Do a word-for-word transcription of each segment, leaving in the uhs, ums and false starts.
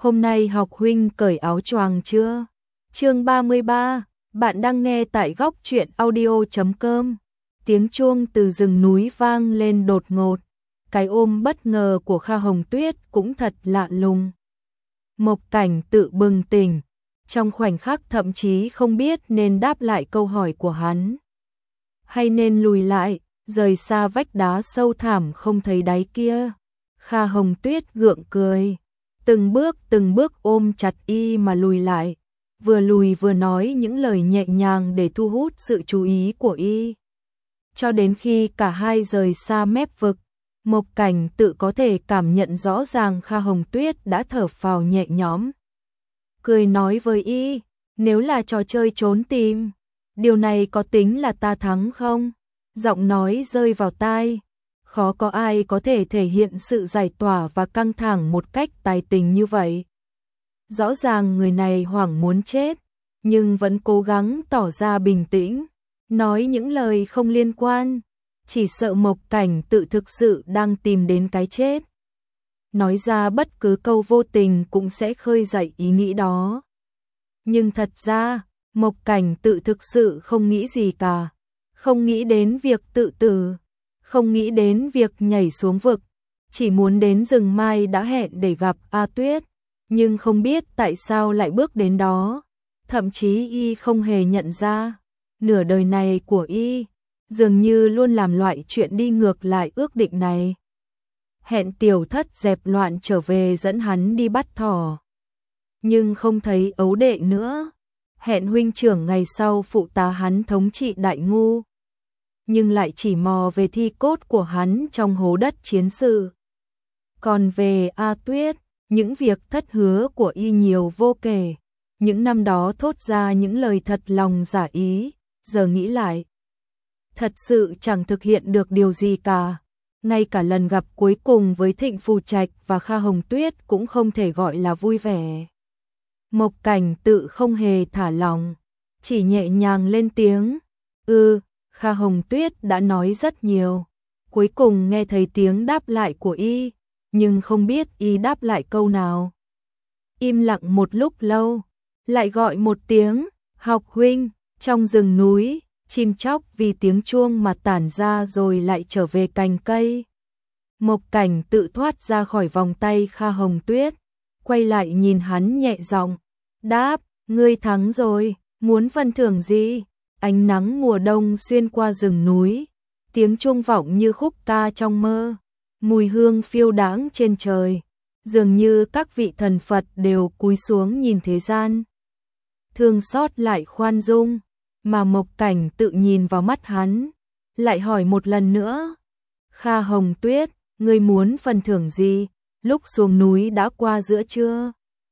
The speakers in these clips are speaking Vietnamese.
Hôm nay học huynh cởi áo choàng chưa? Chương ba mươi ba, bạn đang nghe tại góc truyện audio chấm com. Tiếng chuông từ rừng núi vang lên đột ngột. Cái ôm bất ngờ của Kha Hồng Tuyết cũng thật lạ lùng. Mộc Cảnh tự bừng tỉnh, trong khoảnh khắc thậm chí không biết nên đáp lại câu hỏi của hắn, hay nên lùi lại, rời xa vách đá sâu thẳm không thấy đáy kia. Kha Hồng Tuyết gượng cười, từng bước từng bước ôm chặt y mà lùi lại, vừa lùi vừa nói những lời nhẹ nhàng để thu hút sự chú ý của y. Cho đến khi cả hai rời xa mép vực, Mộc Cảnh tự có thể cảm nhận rõ ràng Kha Hồng Tuyết đã thở phào nhẹ nhõm. Cười nói với y, nếu là trò chơi trốn tìm, điều này có tính là ta thắng không? Giọng nói rơi vào tai, khó có ai có thể thể hiện sự giải tỏa và căng thẳng một cách tài tình như vậy. Rõ ràng người này hoảng muốn chết, nhưng vẫn cố gắng tỏ ra bình tĩnh, nói những lời không liên quan, chỉ sợ Mộc Cảnh tự thực sự đang tìm đến cái chết. Nói ra bất cứ câu vô tình cũng sẽ khơi dậy ý nghĩ đó. Nhưng thật ra, Mộc Cảnh tự thực sự không nghĩ gì cả, không nghĩ đến việc tự tử, không nghĩ đến việc nhảy xuống vực, chỉ muốn đến rừng mai đã hẹn để gặp A Tuyết, nhưng không biết tại sao lại bước đến đó, thậm chí y không hề nhận ra, nửa đời này của y dường như luôn làm loại chuyện đi ngược lại ước định này. Hẹn tiểu thất dẹp loạn trở về dẫn hắn đi bắt thỏ, nhưng không thấy ấu đệ nữa. Hẹn huynh trưởng ngày sau phụ tá hắn thống trị Đại Ngu, nhưng lại chỉ mò về thi cốt của hắn trong hố đất chiến sự. Còn về A Tuyết, những việc thất hứa của y nhiều vô kể, những năm đó thốt ra những lời thật lòng giả ý, giờ nghĩ lại, thật sự chẳng thực hiện được điều gì cả. Ngay cả lần gặp cuối cùng với Thịnh Phù Trạch và Kha Hồng Tuyết cũng không thể gọi là vui vẻ. Mộc Cảnh tự không hề thả lòng, chỉ nhẹ nhàng lên tiếng, "Ừ, Kha Hồng Tuyết đã nói rất nhiều." Cuối cùng nghe thấy tiếng đáp lại của y, nhưng không biết y đáp lại câu nào. Im lặng một lúc lâu, lại gọi một tiếng, "Học huynh." Trong rừng núi, chim chóc vì tiếng chuông mà tản ra rồi lại trở về cành cây. Mộc Cảnh tự thoát ra khỏi vòng tay Kha Hồng Tuyết, quay lại nhìn hắn nhẹ giọng, đáp, "Ngươi thắng rồi, muốn phần thưởng gì?" Ánh nắng mùa đông xuyên qua rừng núi, tiếng chuông vọng như khúc ca trong mơ, mùi hương phiêu đãng trên trời, dường như các vị thần Phật đều cúi xuống nhìn thế gian, thương xót lại khoan dung. Mà Mộc Cảnh tự nhìn vào mắt hắn, lại hỏi một lần nữa, "Kha Hồng Tuyết, ngươi muốn phần thưởng gì? Lúc xuống núi đã qua giữa trưa."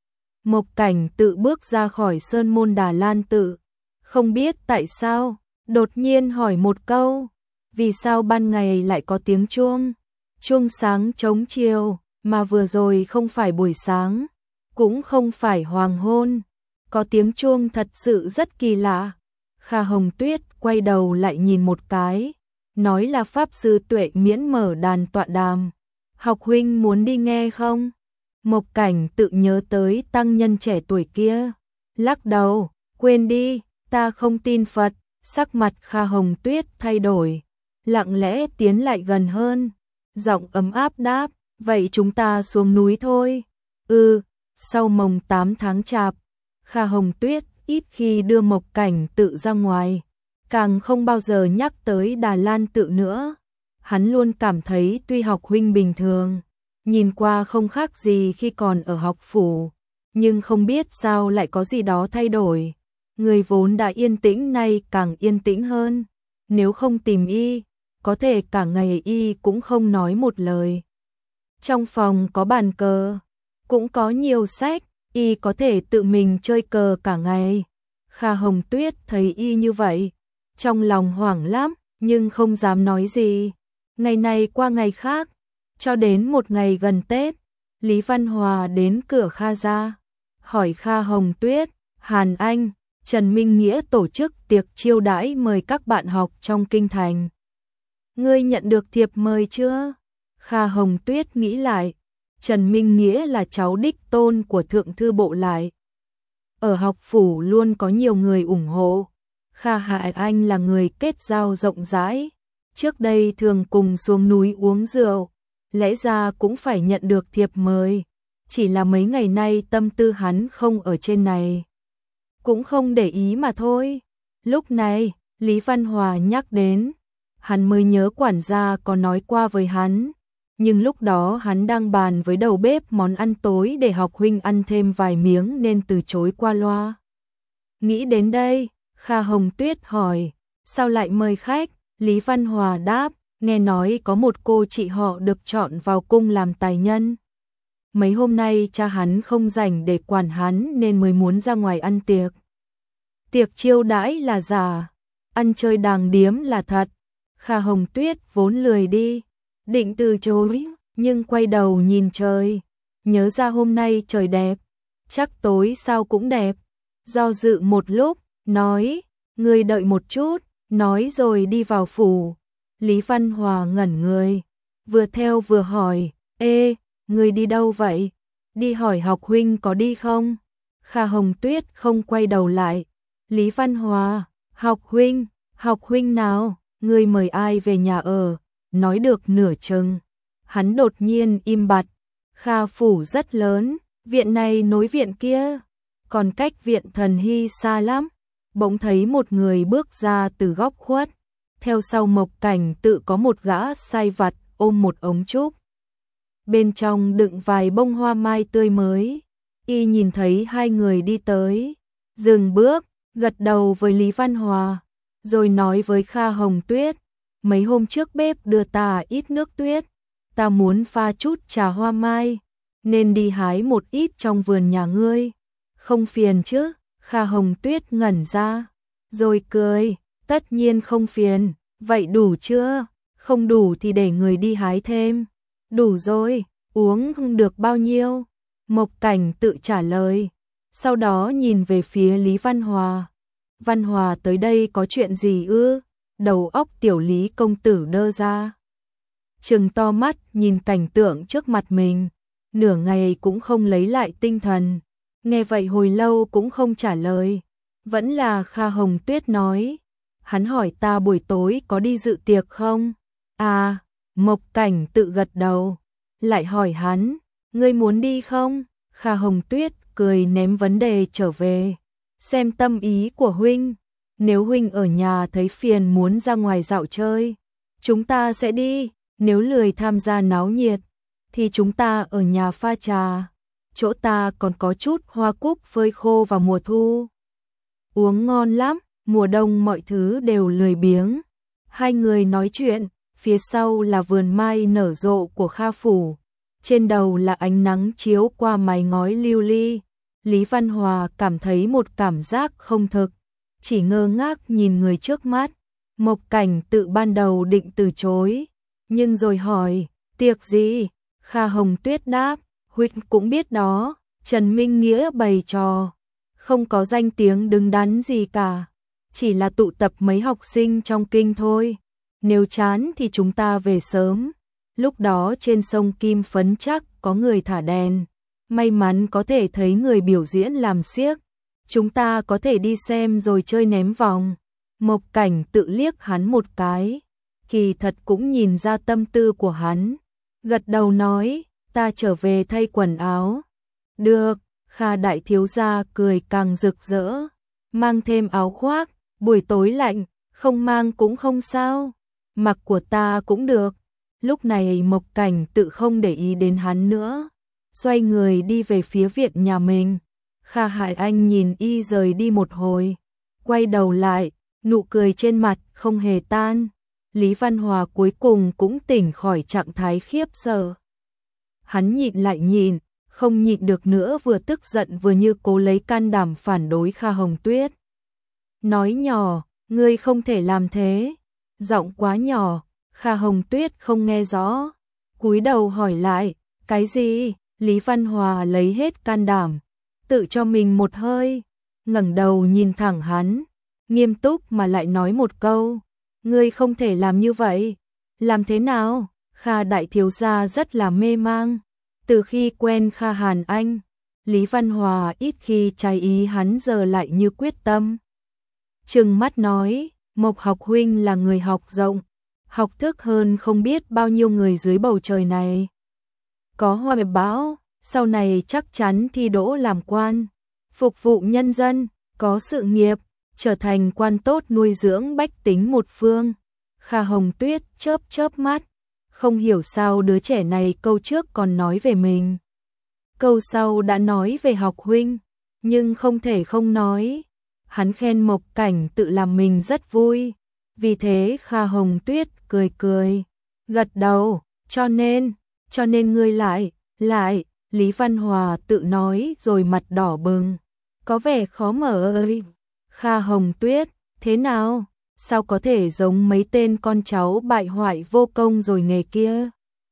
Mộc Cảnh tự bước ra khỏi sơn môn Đà Lan tự, không biết tại sao, đột nhiên hỏi một câu, vì sao ban ngày lại có tiếng chuông? Chuông sáng trống chiều, mà vừa rồi không phải buổi sáng, cũng không phải hoàng hôn, có tiếng chuông thật sự rất kỳ lạ. Kha Hồng Tuyết quay đầu lại nhìn một cái, nói là Pháp Sư Tuệ Miễn mở đàn tọa đàm. "Học huynh muốn đi nghe không?" Mộc Cảnh tự nhớ tới tăng nhân trẻ tuổi kia, lắc đầu, "Quên đi, ta không tin Phật." Sắc mặt Kha Hồng Tuyết thay đổi, lặng lẽ tiến lại gần hơn, giọng ấm áp đáp, "Vậy chúng ta xuống núi thôi." "Ừ." Sau mồng tám tháng chạp, Kha Hồng Tuyết ít khi đưa Mộc Cảnh tự ra ngoài, càng không bao giờ nhắc tới Đà Lan tự nữa. Hắn luôn cảm thấy tuy học huynh bình thường, nhìn qua không khác gì khi còn ở học phủ, nhưng không biết sao lại có gì đó thay đổi. Người vốn đã yên tĩnh nay càng yên tĩnh hơn, nếu không tìm y, có thể cả ngày y cũng không nói một lời. Trong phòng có bàn cờ, cũng có nhiều sách, y có thể tự mình chơi cờ cả ngày. Kha Hồng Tuyết thấy y như vậy, trong lòng hoảng lắm, nhưng không dám nói gì. Ngày này qua ngày khác, cho đến một ngày gần Tết, Lý Văn Hòa đến cửa Kha gia, hỏi Kha Hồng Tuyết, Hàn Anh, Trần Minh Nghĩa tổ chức tiệc chiêu đãi mời các bạn học trong kinh thành. "Ngươi nhận được thiệp mời chưa?" Kha Hồng Tuyết nghĩ lại, Trần Minh Nghĩa là cháu đích tôn của thượng thư bộ lại. Ở học phủ luôn có nhiều người ủng hộ. Kha Hải Anh là người kết giao rộng rãi, trước đây thường cùng xuống núi uống rượu, lẽ ra cũng phải nhận được thiệp mời, chỉ là mấy ngày nay tâm tư hắn không ở trên này, cũng không để ý mà thôi. Lúc này, Lý Văn Hòa nhắc đến, hắn mới nhớ quản gia có nói qua với hắn, nhưng lúc đó hắn đang bàn với đầu bếp món ăn tối để học huynh ăn thêm vài miếng nên từ chối qua loa. Nghĩ đến đây, Kha Hồng Tuyết hỏi, sao lại mời khách? Lý Văn Hòa đáp, nghe nói có một cô chị họ được chọn vào cung làm tài nhân. Mấy hôm nay cha hắn không rảnh để quản hắn nên mới muốn ra ngoài ăn tiệc. Tiệc chiêu đãi là giả, ăn chơi đàng điếm là thật. Kha Hồng Tuyết vốn lười đi, định từ chối, nhưng quay đầu nhìn trời, nhớ ra hôm nay trời đẹp, chắc tối sao cũng đẹp. Do dự một lúc, nói, ngươi đợi một chút, nói rồi đi vào phủ. Lý Văn Hòa ngẩn người, vừa theo vừa hỏi, ê, ngươi đi đâu vậy? Đi hỏi học huynh có đi không? Kha Hồng Tuyết không quay đầu lại. Lý Văn Hòa, học huynh, học huynh nào, ngươi mời ai về nhà ở? Nói được nửa chừng, hắn đột nhiên im bặt. Kha phủ rất lớn, viện này nối viện kia, còn cách viện Thần Hy xa lắm. Bỗng thấy một người bước ra từ góc khuất, theo sau Mộc Cảnh Tự có một gã sai vặt ôm một ống trúc. Bên trong đựng vài bông hoa mai tươi mới, y nhìn thấy hai người đi tới, dừng bước, gật đầu với Lý Văn Hòa, rồi nói với Kha Hồng Tuyết, mấy hôm trước bếp đưa ta ít nước tuyết, ta muốn pha chút trà hoa mai, nên đi hái một ít trong vườn nhà ngươi, không phiền chứ? Kha Hồng Tuyết ngẩn ra, rồi cười, tất nhiên không phiền, vậy đủ chưa? Không đủ thì để người đi hái thêm. Đủ rồi, uống không được bao nhiêu? Mộc Cảnh Tự trả lời, sau đó nhìn về phía Lý Văn Hòa. Văn Hòa tới đây có chuyện gì ư? Đầu óc tiểu Lý công tử đơ ra, trừng to mắt nhìn cảnh tượng trước mặt mình, nửa ngày cũng không lấy lại tinh thần. Nghe vậy hồi lâu cũng không trả lời, vẫn là Kha Hồng Tuyết nói, hắn hỏi ta buổi tối có đi dự tiệc không? À, Mộc Cảnh Tự gật đầu, lại hỏi hắn, ngươi muốn đi không? Kha Hồng Tuyết cười ném vấn đề trở về, xem tâm ý của huynh, nếu huynh ở nhà thấy phiền muốn ra ngoài dạo chơi, chúng ta sẽ đi, nếu lười tham gia náo nhiệt, thì chúng ta ở nhà pha trà. Chỗ ta còn có chút hoa cúc phơi khô vào mùa thu, uống ngon lắm, mùa đông mọi thứ đều lười biếng. Hai người nói chuyện, phía sau là vườn mai nở rộ của Kha phủ, trên đầu là ánh nắng chiếu qua mái ngói lưu ly. Lý Văn Hòa cảm thấy một cảm giác không thực, chỉ ngơ ngác nhìn người trước mắt. Mộc Cảnh Tự ban đầu định từ chối, nhưng rồi hỏi, tiệc gì? Kha Hồng Tuyết đáp, huynh cũng biết đó, Trần Minh Nghĩa bày trò, không có danh tiếng đứng đắn gì cả, chỉ là tụ tập mấy học sinh trong kinh thôi, nếu chán thì chúng ta về sớm, lúc đó trên sông Kim Phấn chắc có người thả đèn, may mắn có thể thấy người biểu diễn làm xiếc, chúng ta có thể đi xem rồi chơi ném vòng. Mộc Cảnh Tự liếc hắn một cái, kỳ thật cũng nhìn ra tâm tư của hắn, gật đầu nói, ta trở về thay quần áo. Được, Kha đại thiếu gia cười càng rực rỡ, mang thêm áo khoác, buổi tối lạnh, không mang cũng không sao, mặc của ta cũng được. Lúc này Mộc Cảnh Tự không để ý đến hắn nữa, xoay người đi về phía viện nhà mình. Kha Hải Anh nhìn y rời đi một hồi, quay đầu lại, nụ cười trên mặt không hề tan. Lý Văn Hòa cuối cùng cũng tỉnh khỏi trạng thái khiếp sợ. Hắn nhịn lại nhịn, không nhịn được nữa, vừa tức giận vừa như cố lấy can đảm phản đối Kha Hồng Tuyết. Nói nhỏ, ngươi không thể làm thế. Giọng quá nhỏ, Kha Hồng Tuyết không nghe rõ. Cúi đầu hỏi lại, cái gì? Lý Văn Hòa lấy hết can đảm, tự cho mình một hơi, ngẩng đầu nhìn thẳng hắn, nghiêm túc mà lại nói một câu, ngươi không thể làm như vậy. Làm thế nào? Kha đại thiếu gia rất là mê mang, Từ khi quen Kha Hàn Anh, Lý Văn Hòa ít khi trái ý hắn giờ lại như quyết tâm. Trừng mắt nói, Mộc học huynh là người học rộng, học thức hơn không biết bao nhiêu người dưới bầu trời này. Có hoa bão, sau này chắc chắn thi đỗ làm quan, phục vụ nhân dân, có sự nghiệp, trở thành quan tốt nuôi dưỡng bách tính một phương. Kha Hồng Tuyết chớp chớp mắt, không hiểu sao đứa trẻ này câu trước còn nói về mình, câu sau đã nói về học huynh, nhưng không thể không nói. Hắn khen Mộc Cảnh tự làm mình rất vui, vì thế Kha Hồng Tuyết cười cười, gật đầu, cho nên, cho nên ngươi lại, lại, Lý Văn Hòa tự nói rồi mặt đỏ bừng, có vẻ khó mở ơi. Kha Hồng Tuyết, thế nào? Sao có thể giống mấy tên con cháu bại hoại vô công rồi nghề kia?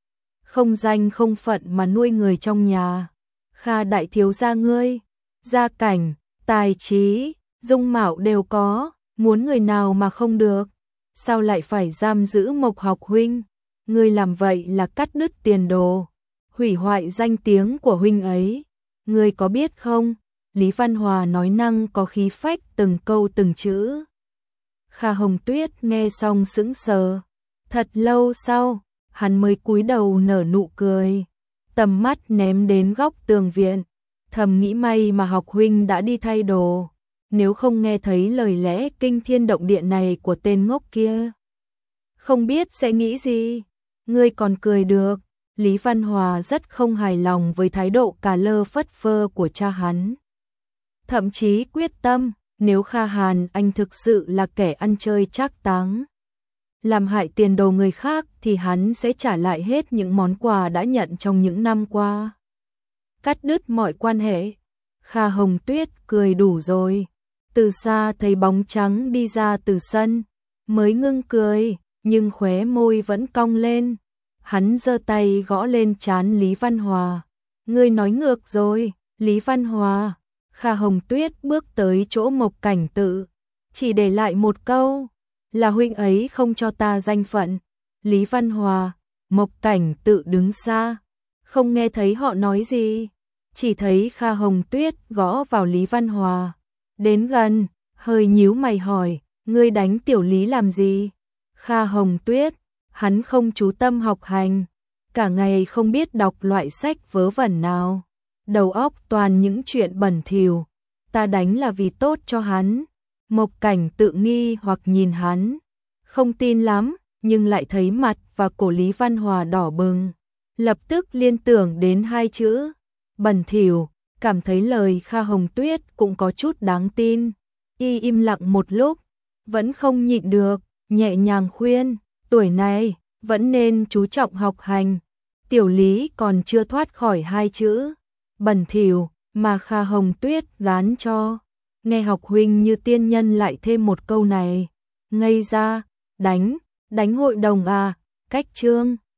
Không danh không phận mà nuôi người trong nhà. Kha đại thiếu gia ngươi, gia cảnh, tài trí, dung mạo đều có, muốn người nào mà không được? Sao lại phải giam giữ Mộc học huynh? Ngươi làm vậy là cắt đứt tiền đồ, hủy hoại danh tiếng của huynh ấy. Ngươi có biết không? Lý Văn Hòa nói năng có khí phách từng câu từng chữ. Kha Hồng Tuyết nghe xong sững sờ. Thật lâu sau, hắn mới cúi đầu nở nụ cười, tầm mắt ném đến góc tường viện, thầm nghĩ may mà học huynh đã đi thay đồ, nếu không nghe thấy lời lẽ kinh thiên động địa này của tên ngốc kia, không biết sẽ nghĩ gì. Ngươi còn cười được. Lý Văn Hòa rất không hài lòng với thái độ cà lơ phất phơ của cha hắn. Thậm chí quyết tâm, nếu Kha Hàn Anh thực sự là kẻ ăn chơi trác táng, làm hại tiền đồ người khác thì hắn sẽ trả lại hết những món quà đã nhận trong những năm qua. Cắt đứt mọi quan hệ. Kha Hồng Tuyết cười đủ rồi. Từ xa thấy bóng trắng đi ra từ sân, mới ngưng cười, nhưng khóe môi vẫn cong lên. Hắn giơ tay gõ lên trán Lý Văn Hòa. Ngươi nói ngược rồi, Lý Văn Hòa. Kha Hồng Tuyết bước tới chỗ Mộc Cảnh Tự, chỉ để lại một câu, là huynh ấy không cho ta danh phận. Lý Văn Hòa, Mộc Cảnh Tự đứng xa, không nghe thấy họ nói gì, chỉ thấy Kha Hồng Tuyết gõ vào Lý Văn Hòa. Đến gần, hơi nhíu mày hỏi, ngươi đánh tiểu Lý làm gì? Kha Hồng Tuyết, hắn không chú tâm học hành, cả ngày không biết đọc loại sách vớ vẩn nào, đầu óc toàn những chuyện bẩn thỉu, ta đánh là vì tốt cho hắn. Mộc Cảnh Tự nghi hoặc nhìn hắn, không tin lắm, nhưng lại thấy mặt và cổ Lý Văn Hòa đỏ bừng, lập tức liên tưởng đến hai chữ bẩn thỉu, cảm thấy lời Kha Hồng Tuyết cũng có chút đáng tin. Y im lặng một lúc, vẫn không nhịn được, nhẹ nhàng khuyên, tuổi này vẫn nên chú trọng học hành, tiểu Lý còn chưa thoát khỏi hai chữ bẩn thỉu mà Kha Hồng Tuyết gán cho. Nghe học huynh như tiên nhân lại thêm một câu này, ngây ra, đánh, đánh hội đồng à, cách chương.